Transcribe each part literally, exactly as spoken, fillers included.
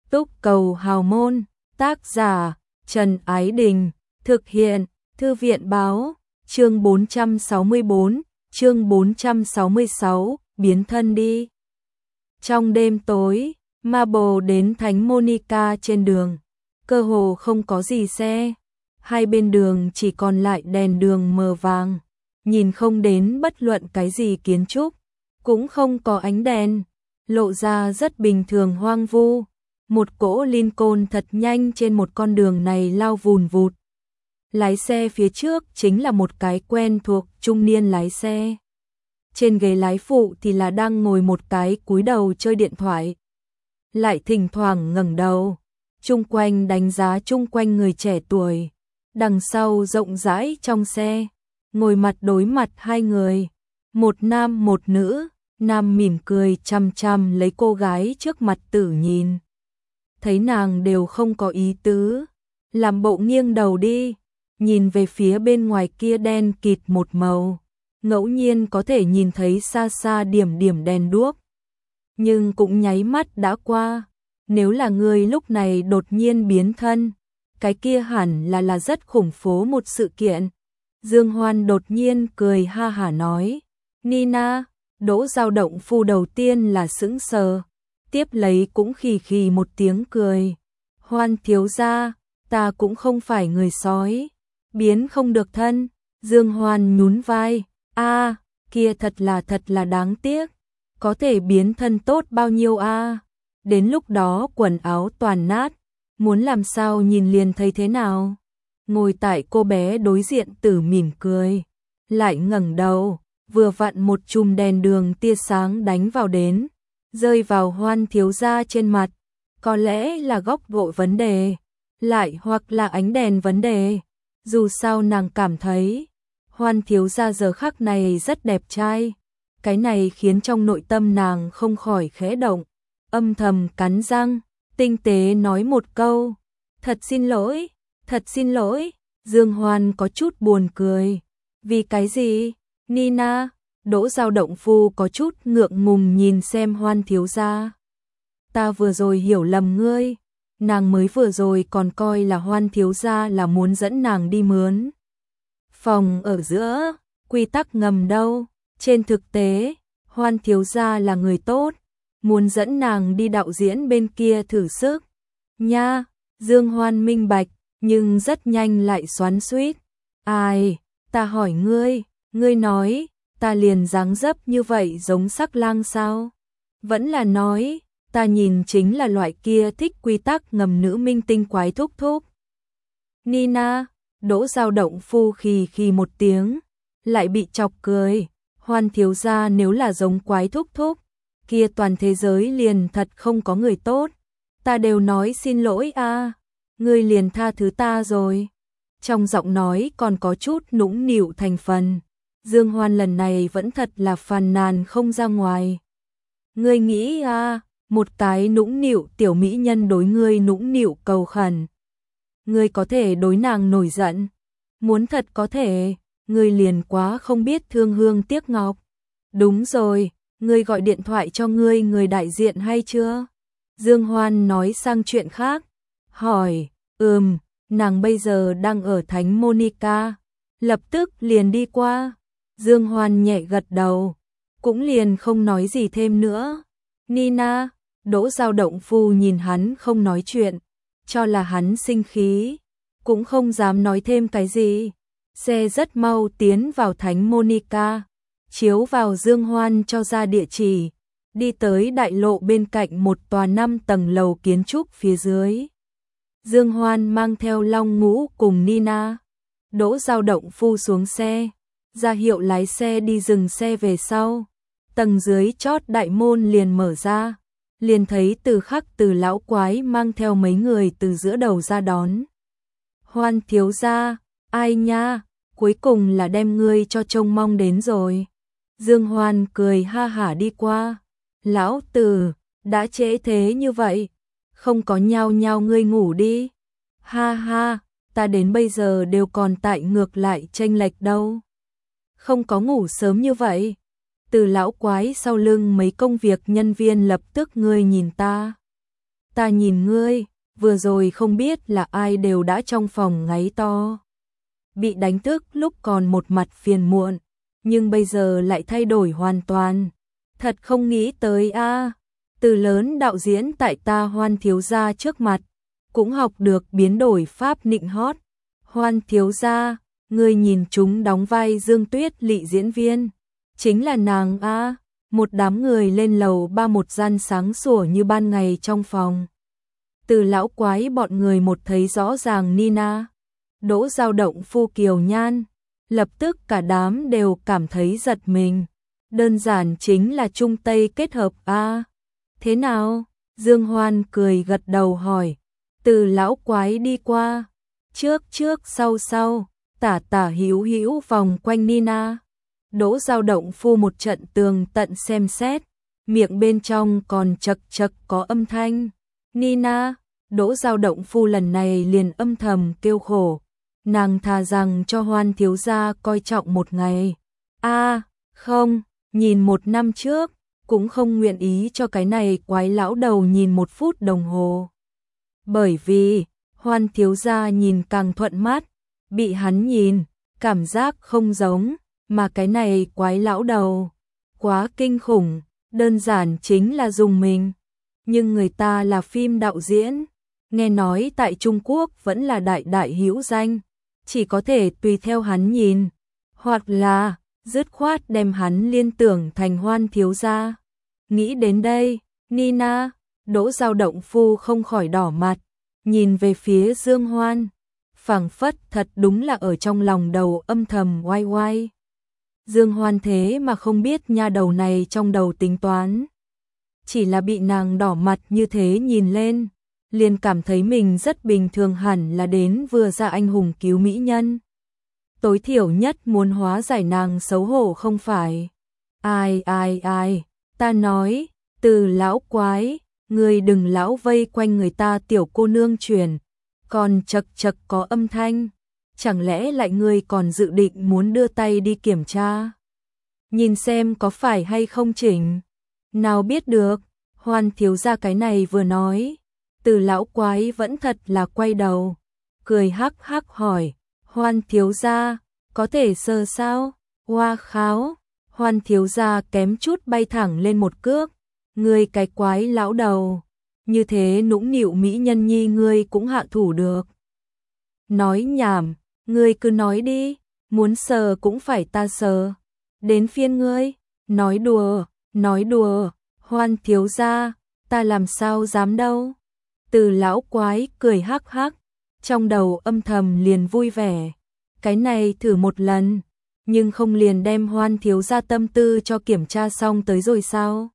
Túc Cầu Hào Môn, tác giả Trần Ái Đình, thực hiện Thư viện Báo, chương bốn trăm sáu mươi bốn, chương bốn trăm sáu mươi sáu, biến thân đi. Trong đêm tối, Marble đến Thánh Monica trên đường, cơ hồ không có gì xe, hai bên đường chỉ còn lại đèn đường mờ vàng, nhìn không đến bất luận cái gì kiến trúc, cũng không có ánh đèn, lộ ra rất bình thường hoang vu. Một cỗ Lincoln thật nhanh trên một con đường này lao vùn vụt. Lái xe phía trước chính là một cái quen thuộc trung niên lái xe. Trên ghế lái phụ thì là đang ngồi một cái cúi đầu chơi điện thoại. Lại thỉnh thoảng ngẩng đầu, chung quanh đánh giá chung quanh người trẻ tuổi. Đằng sau rộng rãi trong xe, ngồi mặt đối mặt hai người. Một nam một nữ, nam mỉm cười chăm chăm lấy cô gái trước mặt tử nhìn. Thấy nàng đều không có ý tứ, làm bộ nghiêng đầu đi, nhìn về phía bên ngoài kia đen kịt một màu, ngẫu nhiên có thể nhìn thấy xa xa điểm điểm đèn đuốc. Nhưng cũng nháy mắt đã qua, nếu là người lúc này đột nhiên biến thân, cái kia hẳn là là rất khủng phố một sự kiện. Dương Hoan đột nhiên cười ha hả nói, Nina, Đỗ Dao Động Phu đầu tiên là sững sờ. Tiếp lấy cũng khì khì một tiếng cười. Hoan thiếu gia, ta cũng không phải người sói, biến không được thân. Dương Hoan nhún vai, a, kia thật là thật là đáng tiếc, có thể biến thân tốt bao nhiêu a? Đến lúc đó quần áo toàn nát, muốn làm sao nhìn liền thấy thế nào? Ngồi tại cô bé đối diện Tử mỉm cười, lại ngẩng đầu, vừa vặn một chùm đèn đường tia sáng đánh vào đến, rơi vào Hoan thiếu gia trên mặt, có lẽ là góc độ vấn đề, lại hoặc là ánh đèn vấn đề. Dù sao nàng cảm thấy Hoan thiếu gia giờ khắc này rất đẹp trai, cái này khiến trong nội tâm nàng không khỏi khẽ động, âm thầm cắn răng, tinh tế nói một câu, thật xin lỗi, thật xin lỗi. Dương Hoan có chút buồn cười, vì cái gì? Nina, Đỗ Dao Động Phu có chút ngượng ngùng nhìn xem Hoan thiếu gia. Ta vừa rồi hiểu lầm ngươi, nàng mới vừa rồi còn coi là Hoan thiếu gia là muốn dẫn nàng đi mướn phòng ở giữa, quy tắc ngầm đâu. Trên thực tế, Hoan thiếu gia là người tốt, muốn dẫn nàng đi đạo diễn bên kia thử sức. Nha, Dương Hoan minh bạch, nhưng rất nhanh lại xoắn xuýt. Ai, ta hỏi ngươi, ngươi nói ta liền dáng dấp như vậy giống Sắc Lang sao? Vẫn là nói, ta nhìn chính là loại kia thích quy tắc ngầm nữ minh tinh quái thúc thúc. Nina, Đỗ Dao Động Phu khì khì một tiếng, lại bị chọc cười. Hoan thiếu gia nếu là giống quái thúc thúc, kia toàn thế giới liền thật không có người tốt. Ta đều nói xin lỗi a, à, ngươi liền tha thứ ta rồi. Trong giọng nói còn có chút nũng nịu thành phần. Dương Hoan lần này vẫn thật là phàn nàn không ra ngoài. Ngươi nghĩ à, một cái nũng nịu tiểu mỹ nhân đối ngươi nũng nịu cầu khẩn, ngươi có thể đối nàng nổi giận? Muốn thật có thể, ngươi liền quá không biết thương hương tiếc ngọc. Đúng rồi, ngươi gọi điện thoại cho ngươi người đại diện hay chưa? Dương Hoan nói sang chuyện khác, hỏi, ừm, nàng bây giờ đang ở Thánh Monica, lập tức liền đi qua. Dương Hoan nhẹ gật đầu, cũng liền không nói gì thêm nữa. Nina, Đỗ Dao Động Phu nhìn hắn không nói chuyện, cho là hắn sinh khí, cũng không dám nói thêm cái gì. Xe rất mau tiến vào Thánh Monica, chiếu vào Dương Hoan cho ra địa chỉ, đi tới đại lộ bên cạnh một tòa năm tầng lầu kiến trúc phía dưới. Dương Hoan mang theo Long Ngũ cùng Nina, Đỗ Dao Động Phu xuống xe, ra hiệu lái xe đi dừng xe về sau. Tầng dưới chót đại môn liền mở ra, liền thấy Từ Khắc Từ lão quái mang theo mấy người từ giữa đầu ra đón. Hoan thiếu gia, ai nha, cuối cùng là đem ngươi cho trông mong đến rồi. Dương Hoan cười ha hả đi qua. Lão Từ, đã trễ thế như vậy, không có nhao nhao ngươi ngủ đi. Ha ha, ta đến bây giờ đều còn tại ngược lại chênh lệch đâu. Không có ngủ sớm như vậy. Từ lão quái sau lưng mấy công việc nhân viên lập tức ngươi nhìn ta. ta nhìn ngươi, vừa rồi không biết là ai đều đã trong phòng ngáy to. Bị đánh thức lúc còn một mặt phiền muộn, nhưng bây giờ lại thay đổi hoàn toàn. Thật không nghĩ tới a. Từ lớn đạo diễn tại ta Hoan thiếu gia trước mặt, cũng học được biến đổi pháp nịnh hót. Hoan thiếu gia, ngươi nhìn chúng đóng vai Dương Tuyết Lị diễn viên, chính là nàng a. Một đám người lên lầu ba, một gian sáng sủa như ban ngày trong phòng. Từ lão quái bọn người một thấy rõ ràng Nina, Đỗ Dao Động Phu kiều nhan, lập tức cả đám đều cảm thấy giật mình. Đơn giản chính là Trung Tây kết hợp a. Thế nào? Dương Hoan cười gật đầu hỏi. Từ lão quái đi qua, trước trước sau sau, tả tả hữu hữu vòng quanh Nina. Đỗ Dao Động Phu một trận tường tận xem xét, miệng bên trong còn chật chật có âm thanh. Nina, Đỗ Dao Động Phu lần này liền âm thầm kêu khổ. Nàng thà rằng cho Hoan thiếu gia coi trọng một ngày. A, à, không, nhìn một năm trước, cũng không nguyện ý cho cái này quái lão đầu nhìn một phút đồng hồ. Bởi vì, Hoan thiếu gia nhìn càng thuận mắt, bị hắn nhìn, cảm giác không giống, mà cái này quái lão đầu, quá kinh khủng, đơn giản chính là dùng mình. Nhưng người ta là phim đạo diễn, nghe nói tại Trung Quốc vẫn là đại đại hữu danh, chỉ có thể tùy theo hắn nhìn, hoặc là dứt khoát đem hắn liên tưởng thành Hoan thiếu gia. Nghĩ đến đây, Nina, Đỗ Dao Động Phu không khỏi đỏ mặt, nhìn về phía Dương Hoan, phảng phất thật đúng là ở trong lòng đầu âm thầm oai oai. Dương Hoan thế mà không biết nha đầu này trong đầu tính toán. Chỉ là bị nàng đỏ mặt như thế nhìn lên, liền cảm thấy mình rất bình thường, hẳn là đến vừa ra anh hùng cứu mỹ nhân. Tối thiểu nhất muốn hóa giải nàng xấu hổ không phải. Ai ai ai, ta nói, Từ lão quái, người đừng lão vây quanh người ta tiểu cô nương truyền, còn chật chật có âm thanh. Chẳng lẽ lại ngươi còn dự định muốn đưa tay đi kiểm tra, nhìn xem có phải hay không chỉnh? Nào biết được, Hoan thiếu gia cái này vừa nói, Từ lão quái vẫn thật là quay đầu, cười hắc hắc hỏi, Hoan thiếu gia, có thể sờ sao? Hoa kháo, Hoan thiếu gia kém chút bay thẳng lên một cước, ngươi cái quái lão đầu, như thế nũng nịu mỹ nhân nhi ngươi cũng hạ thủ được. Nói nhảm, ngươi cứ nói đi, muốn sờ cũng phải ta sờ. Đến phiên ngươi, nói đùa, nói đùa, Hoan thiếu gia, ta làm sao dám đâu. Từ lão quái cười hắc hắc, trong đầu âm thầm liền vui vẻ. Cái này thử một lần, nhưng không liền đem Hoan thiếu gia tâm tư cho kiểm tra xong tới rồi sao?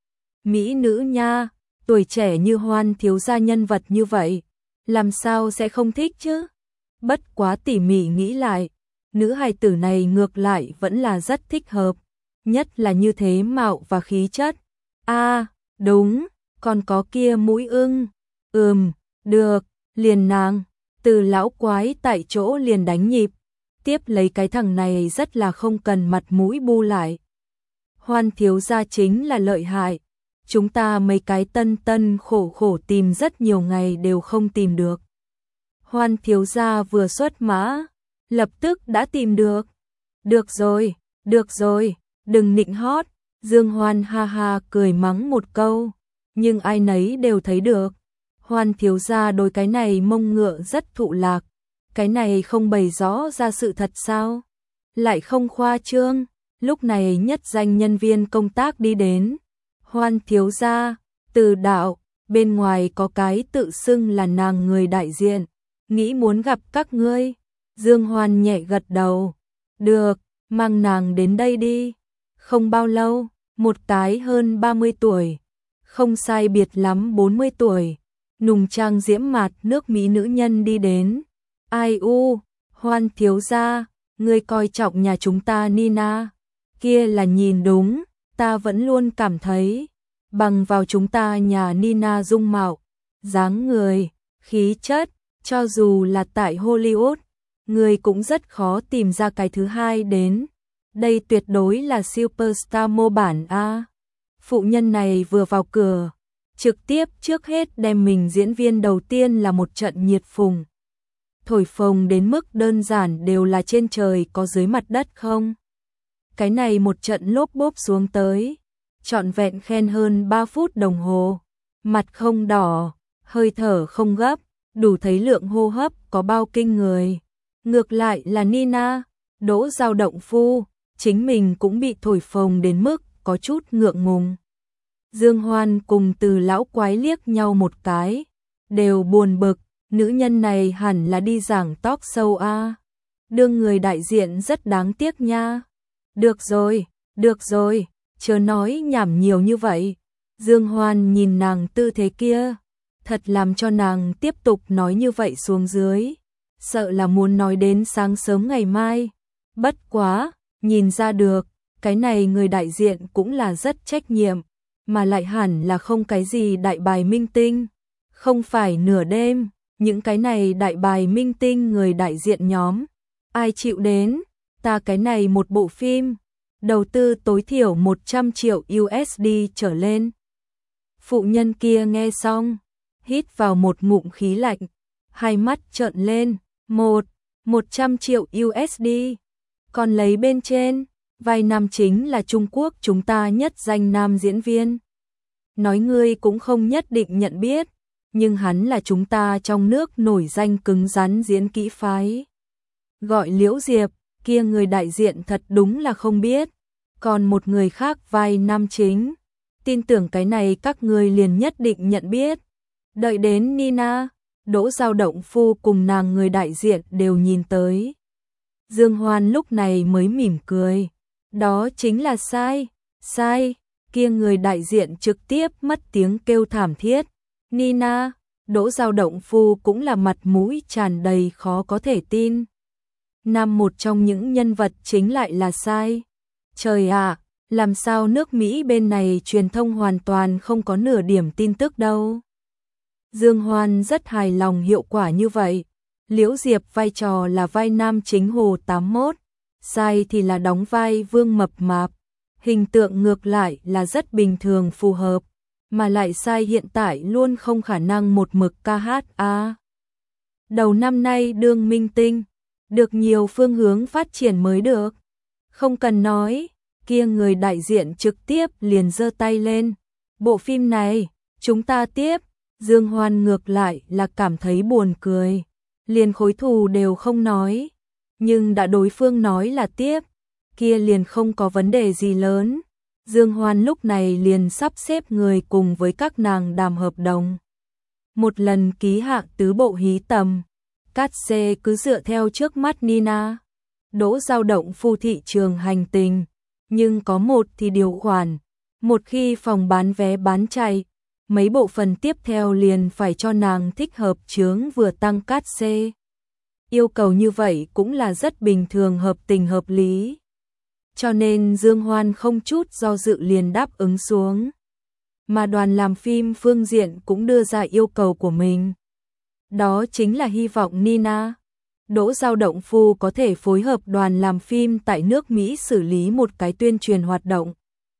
Mỹ nữ nha, tuổi trẻ như Hoan thiếu gia nhân vật như vậy, làm sao sẽ không thích chứ? Bất quá tỉ mỉ nghĩ lại, nữ hài tử này ngược lại vẫn là rất thích hợp, nhất là như thế mạo và khí chất. A, à, đúng, còn có kia mũi ưng. Ừm, được, liền nàng. Từ lão quái tại chỗ liền đánh nhịp, tiếp lấy cái thằng này rất là không cần mặt mũi bu lại. Hoan thiếu gia chính là lợi hại, chúng ta mấy cái tân tân khổ khổ tìm rất nhiều ngày đều không tìm được. Hoan thiếu gia vừa xuất mã, lập tức đã tìm được. Được rồi, được rồi, đừng nịnh hót. Dương Hoan ha ha cười mắng một câu, nhưng ai nấy đều thấy được. Hoan thiếu gia đối cái này mông ngựa rất thụ lạc, cái này không bày rõ ra sự thật sao? Lại không khoa trương, lúc này nhất danh nhân viên công tác đi đến. Hoan thiếu gia, Từ đạo, bên ngoài có cái tự xưng là nàng người đại diện, nghĩ muốn gặp các ngươi. Dương Hoan nhẹ gật đầu, được, mang nàng đến đây đi. Không bao lâu, một cái hơn ba mươi tuổi, không sai biệt lắm bốn mươi tuổi, nùng trang diễm mạt nước Mỹ nữ nhân đi đến. Ai u, Hoan thiếu gia, ngươi coi trọng nhà chúng ta Nina, kia là nhìn đúng, ta vẫn luôn cảm thấy, bằng vào chúng ta nhà Nina dung mạo, dáng người, khí chất, cho dù là tại Hollywood, người cũng rất khó tìm ra cái thứ hai đến. Đây tuyệt đối là superstar mô bản A. Phụ nhân này vừa vào cửa, trực tiếp trước hết đem mình diễn viên đầu tiên là một trận nhiệt phùng. Thổi phồng đến mức đơn giản đều là trên trời có dưới mặt đất không. Cái này một trận lốp bốp xuống tới, trọn vẹn khen hơn ba phút đồng hồ, mặt không đỏ, hơi thở không gấp, đủ thấy lượng hô hấp có bao kinh người. Ngược lại là Nina, Đỗ Giao Động Phu, chính mình cũng bị thổi phồng đến mức có chút ngượng ngùng. Dương Hoan cùng Từ lão quái liếc nhau một cái, đều buồn bực, nữ nhân này hẳn là đi giảng talk show a. Đương người đại diện rất đáng tiếc nha. Được rồi, được rồi, chớ nói nhảm nhiều như vậy. Dương Hoan nhìn nàng tư thế kia, thật làm cho nàng tiếp tục nói như vậy xuống dưới, sợ là muốn nói đến sáng sớm ngày mai. Bất quá, nhìn ra được, cái này người đại diện cũng là rất trách nhiệm, mà lại hẳn là không cái gì đại bài minh tinh. Không phải nửa đêm, những cái này đại bài minh tinh người đại diện nhóm, ai chịu đến, ta cái này một bộ phim, đầu tư tối thiểu một trăm triệu u ét đê trở lên. Phụ nhân kia nghe xong, hít vào một ngụm khí lạnh, hai mắt trợn lên, một, một trăm triệu u ét đê, còn lấy bên trên, vai nam chính là Trung Quốc chúng ta nhất danh nam diễn viên. Nói ngươi cũng không nhất định nhận biết, nhưng hắn là chúng ta trong nước nổi danh cứng rắn diễn kỹ phái. Gọi Liễu Diệp, kia người đại diện thật đúng là không biết, còn một người khác vai nam chính, tin tưởng cái này các ngươi liền nhất định nhận biết. Đợi đến Nina, Đỗ Giao Động Phu cùng nàng người đại diện đều nhìn tới. Dương Hoan lúc này mới mỉm cười, đó chính là sai, sai, kia người đại diện trực tiếp mất tiếng kêu thảm thiết. Nina, Đỗ Giao Động Phu cũng là mặt mũi tràn đầy khó có thể tin. Nam một trong những nhân vật chính lại là sai. Trời ạ, à, làm sao nước Mỹ bên này truyền thông hoàn toàn không có nửa điểm tin tức đâu. Dương Hoan rất hài lòng hiệu quả như vậy. Liễu Diệp vai trò là vai nam chính Hồ tám mốt, sai thì là đóng vai Vương Mập Mạp. Hình tượng ngược lại là rất bình thường phù hợp, mà lại sai hiện tại luôn không khả năng một mực ca hát a. À, đầu năm nay đương minh tinh, được nhiều phương hướng phát triển mới được. Không cần nói, kia người đại diện trực tiếp liền giơ tay lên. Bộ phim này, chúng ta tiếp. Dương Hoan ngược lại là cảm thấy buồn cười, liền khối thù đều không nói, nhưng đã đối phương nói là tiếp, kia liền không có vấn đề gì lớn. Dương Hoan lúc này liền sắp xếp người cùng với các nàng đàm hợp đồng. Một lần ký hạ tứ bộ hí tầm, cát xê cứ dựa theo trước mắt Nina, Đỗ Giao Động Phu thị trường hành tình, nhưng có một thì điều khoản, một khi phòng bán vé bán chạy, mấy bộ phần tiếp theo liền phải cho nàng thích hợp chướng vừa tăng cát xê. Yêu cầu như vậy cũng là rất bình thường hợp tình hợp lý. Cho nên Dương Hoan không chút do dự liền đáp ứng xuống. Mà đoàn làm phim phương diện cũng đưa ra yêu cầu của mình. Đó chính là hy vọng Nina, Đỗ Giao Động Phu có thể phối hợp đoàn làm phim tại nước Mỹ xử lý một cái tuyên truyền hoạt động.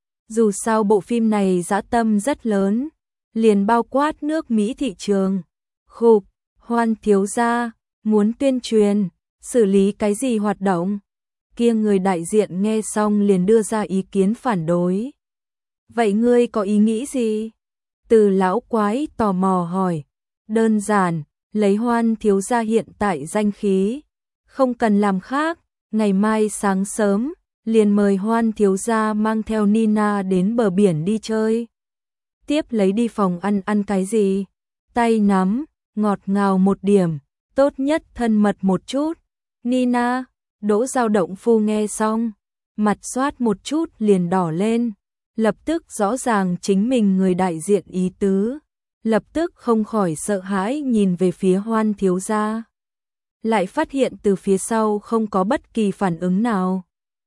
Dù sao bộ phim này dã tâm rất lớn, liền bao quát nước Mỹ thị trường. Khục, Hoan thiếu gia, muốn tuyên truyền, xử lý cái gì hoạt động? Kia người đại diện nghe xong liền đưa ra ý kiến phản đối. Vậy ngươi có ý nghĩ gì? Từ lão quái tò mò hỏi. Đơn giản, lấy Hoan thiếu gia hiện tại danh khí, không cần làm khác, ngày mai sáng sớm, liền mời Hoan thiếu gia mang theo Nina đến bờ biển đi chơi. Tiếp lấy đi phòng ăn ăn cái gì? Tay nắm, ngọt ngào một điểm, tốt nhất thân mật một chút. Nina, Đỗ Giao Động Phu nghe xong, mặt xoát một chút liền đỏ lên, lập tức rõ ràng chính mình người đại diện ý tứ, lập tức không khỏi sợ hãi nhìn về phía Hoan thiếu gia. Lại phát hiện từ phía sau không có bất kỳ phản ứng nào.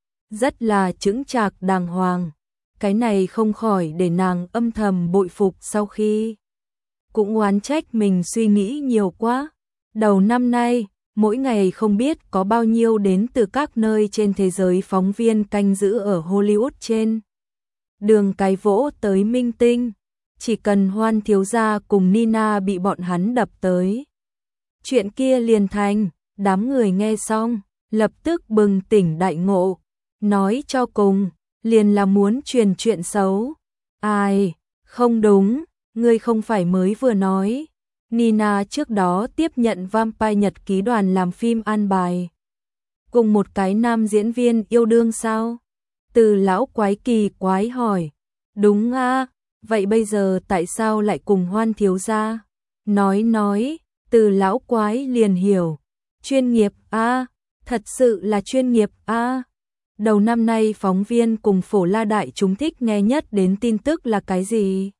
Rất là chững chạc đàng hoàng. Cái này không khỏi để nàng âm thầm bội phục, sau khi cũng oán trách mình suy nghĩ nhiều quá. Đầu năm nay, mỗi ngày không biết có bao nhiêu đến từ các nơi trên thế giới phóng viên canh giữ ở Hollywood trên đường cái vỗ tới minh tinh. chỉ cần Hoan thiếu gia cùng Nina bị bọn hắn đập tới. Chuyện kia liền thành, đám người nghe xong, lập tức bừng tỉnh đại ngộ, nói cho cùng, liền là muốn truyền chuyện xấu. Ai, không đúng, ngươi không phải mới vừa nói. Nina trước đó tiếp nhận Vampire Nhật ký đoàn làm phim an bài. Cùng một cái nam diễn viên yêu đương sao? Từ lão quái kỳ quái hỏi. Đúng a, vậy bây giờ tại sao lại cùng Hoan thiếu gia? Nói nói, từ lão quái liền hiểu. Chuyên nghiệp a, thật sự là chuyên nghiệp a. Đầu năm nay phóng viên cùng phổ la đại chúng thích nghe nhất đến tin tức là cái gì?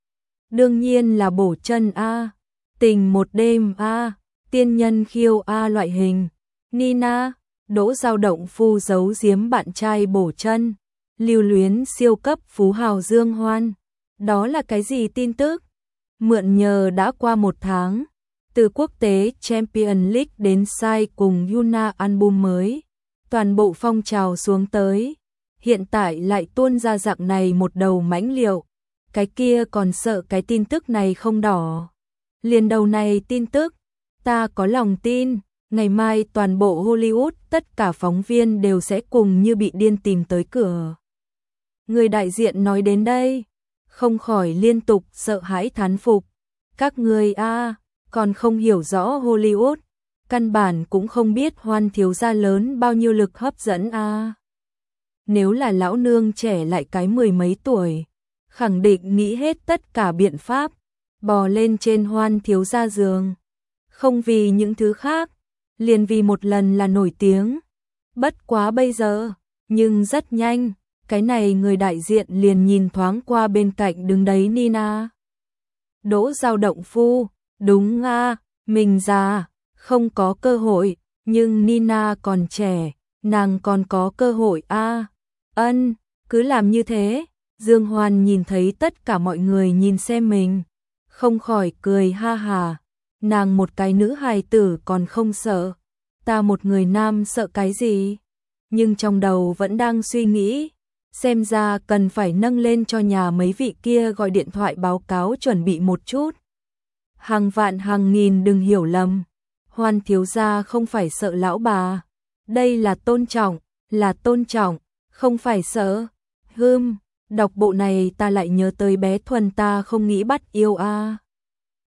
Đương nhiên là bổ chân a, tình một đêm a, tiên nhân khiêu a loại hình. Nina, Đỗ Dao Động Phu giấu giếm bạn trai bổ chân, lưu luyến siêu cấp phú hào Dương Hoan. Đó là cái gì tin tức? Mượn nhờ đã qua một tháng, từ quốc tế Champions League đến sai cùng Yuna album mới, toàn bộ phong trào xuống tới. Hiện tại lại tuôn ra dạng này một đầu mãnh liều. Cái kia còn sợ cái tin tức này không đỏ. Liền đầu này tin tức, ta có lòng tin, ngày mai toàn bộ Hollywood tất cả phóng viên đều sẽ cùng như bị điên tìm tới cửa. Người đại diện nói đến đây, không khỏi liên tục sợ hãi thán phục. Các người a, còn không hiểu rõ Hollywood, căn bản cũng không biết Hoan thiếu gia lớn bao nhiêu lực hấp dẫn a. Nếu là lão nương trẻ lại cái mười mấy tuổi, khẳng định nghĩ hết tất cả biện pháp, bò lên trên Hoan thiếu gia giường. Không vì những thứ khác, liền vì một lần là nổi tiếng. Bất quá bây giờ, nhưng rất nhanh, cái này người đại diện liền nhìn thoáng qua bên cạnh đứng đấy Nina. Đỗ Dao Động Phu, đúng a, mình già, không có cơ hội, nhưng Nina còn trẻ, nàng còn có cơ hội a. Ân, cứ làm như thế. Dương Hoan nhìn thấy tất cả mọi người nhìn xem mình, không khỏi cười ha hà. Nàng một cái nữ hài tử còn không sợ, ta một người nam sợ cái gì? Nhưng trong đầu vẫn đang suy nghĩ, xem ra cần phải nâng lên cho nhà mấy vị kia gọi điện thoại báo cáo chuẩn bị một chút. Hàng vạn hàng nghìn đừng hiểu lầm, Hoan thiếu gia không phải sợ lão bà, đây là tôn trọng, là tôn trọng, không phải sợ. Hừm, đọc bộ này ta lại nhớ tới bé Thuần ta không nghĩ bắt yêu a.